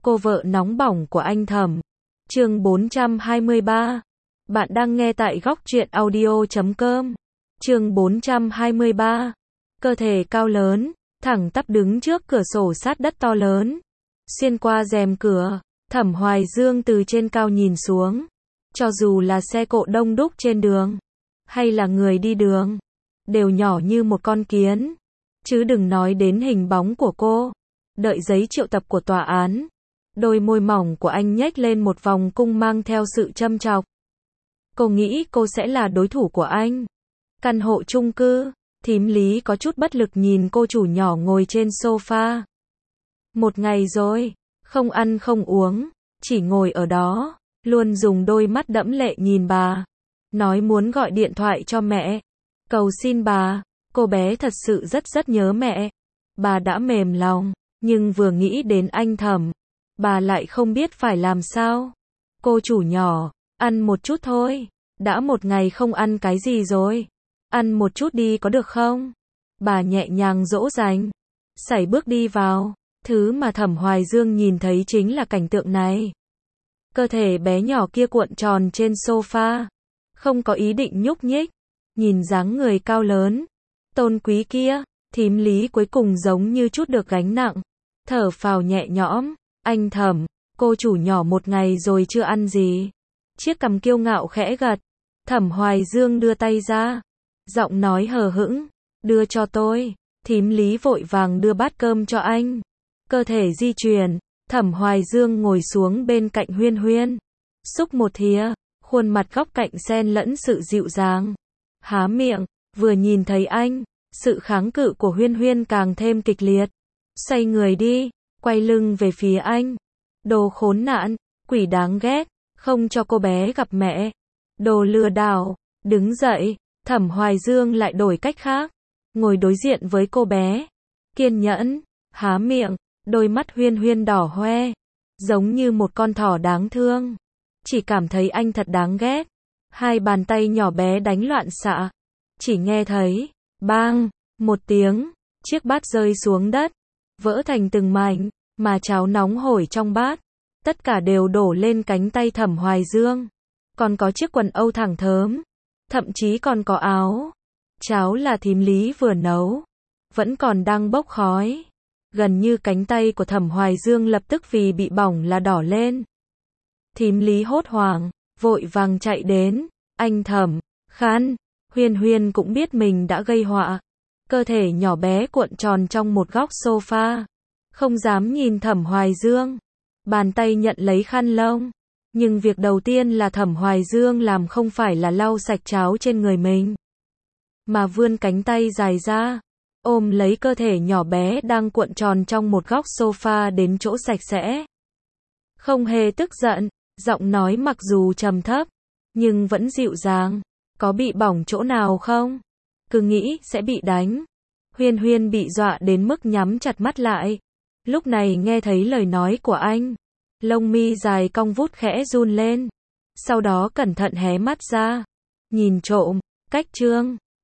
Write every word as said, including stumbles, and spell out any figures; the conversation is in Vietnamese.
cô vợ nóng bỏng của anh Thẩm. Chương bốn trăm hai mươi ba. Bạn đang nghe tại góc truyện audio chấm com. Chương bốn trăm hai mươi ba. Cơ thể cao lớn, thẳng tắp đứng trước cửa sổ sát đất to lớn. Xuyên qua rèm cửa, Thẩm Hoài Dương từ trên cao nhìn xuống. Cho dù là xe cộ đông đúc trên đường, hay là người đi đường, đều nhỏ như một con kiến. Chứ đừng nói đến hình bóng của cô. Đợi giấy triệu tập của tòa án, đôi môi mỏng của anh nhếch lên một vòng cung mang theo sự châm chọc. Cô nghĩ cô sẽ là đối thủ của anh. Căn hộ chung cư, thím Lý có chút bất lực nhìn cô chủ nhỏ ngồi trên sofa. Một ngày rồi, không ăn không uống, chỉ ngồi ở đó, luôn dùng đôi mắt đẫm lệ nhìn bà. Nói muốn gọi điện thoại cho mẹ, cầu xin bà, cô bé thật sự rất rất nhớ mẹ. Bà đã mềm lòng, nhưng vừa nghĩ đến anh Thẩm, bà lại không biết phải làm sao. Cô chủ nhỏ, ăn một chút thôi, đã một ngày không ăn cái gì rồi. Ăn một chút đi có được không? Bà nhẹ nhàng dỗ dành, sải bước đi vào. Thứ mà Thẩm Hoài Dương nhìn thấy chính là cảnh tượng này. Cơ thể bé nhỏ kia cuộn tròn trên sofa, không có ý định nhúc nhích. Nhìn dáng người cao lớn, tôn quý kia, thím Lý cuối cùng giống như chút được gánh nặng. Thở phào nhẹ nhõm, anh Thẩm, cô chủ nhỏ một ngày rồi chưa ăn gì. Chiếc cằm kiêu ngạo khẽ gật. Thẩm Hoài Dương đưa tay ra, giọng nói hờ hững, đưa cho tôi. Thím Lý vội vàng đưa bát cơm cho anh. Cơ thể di chuyển, Thẩm Hoài Dương ngồi xuống bên cạnh Huyên Huyên. Xúc một thìa, khuôn mặt góc cạnh xen lẫn sự dịu dàng. Há miệng, vừa nhìn thấy anh, sự kháng cự của Huyên Huyên càng thêm kịch liệt. Xoay người đi, quay lưng về phía anh. Đồ khốn nạn, quỷ đáng ghét, không cho cô bé gặp mẹ. Đồ lừa đảo, đứng dậy, Thẩm Hoài Dương lại đổi cách khác. Ngồi đối diện với cô bé. Kiên nhẫn, há miệng, đôi mắt Huyên Huyên đỏ hoe. Giống như một con thỏ đáng thương. Chỉ cảm thấy anh thật đáng ghét. Hai bàn tay nhỏ bé đánh loạn xạ. Chỉ nghe thấy, bang, một tiếng, chiếc bát rơi xuống đất. Vỡ thành từng mảnh, mà cháo nóng hổi trong bát. Tất cả đều đổ lên cánh tay Thẩm Hoài Dương. Còn có chiếc quần âu thẳng thớm. Thậm chí còn có áo. Cháo là thím Lý vừa nấu. Vẫn còn đang bốc khói. Gần như cánh tay của Thẩm Hoài Dương lập tức vì bị bỏng là đỏ lên. Thím Lý hốt hoảng, vội vàng chạy đến. Anh Thẩm, khán. Huyên Huyên cũng biết mình đã gây họa. Cơ thể nhỏ bé cuộn tròn trong một góc sofa. Không dám nhìn Thẩm Hoài Dương. Bàn tay nhận lấy khăn lông. Nhưng việc đầu tiên là Thẩm Hoài Dương làm không phải là lau sạch cháo trên người mình, mà vươn cánh tay dài ra, ôm lấy cơ thể nhỏ bé đang cuộn tròn trong một góc sofa đến chỗ sạch sẽ. Không hề tức giận, giọng nói mặc dù trầm thấp, nhưng vẫn dịu dàng. Có bị bỏng chỗ nào không? Cứ nghĩ sẽ bị đánh. Huyên Huyên bị dọa đến mức nhắm chặt mắt lại. Lúc này nghe thấy lời nói của anh, lông mi dài cong vút khẽ run lên. Sau đó cẩn thận hé mắt ra, nhìn trộm, cách Trương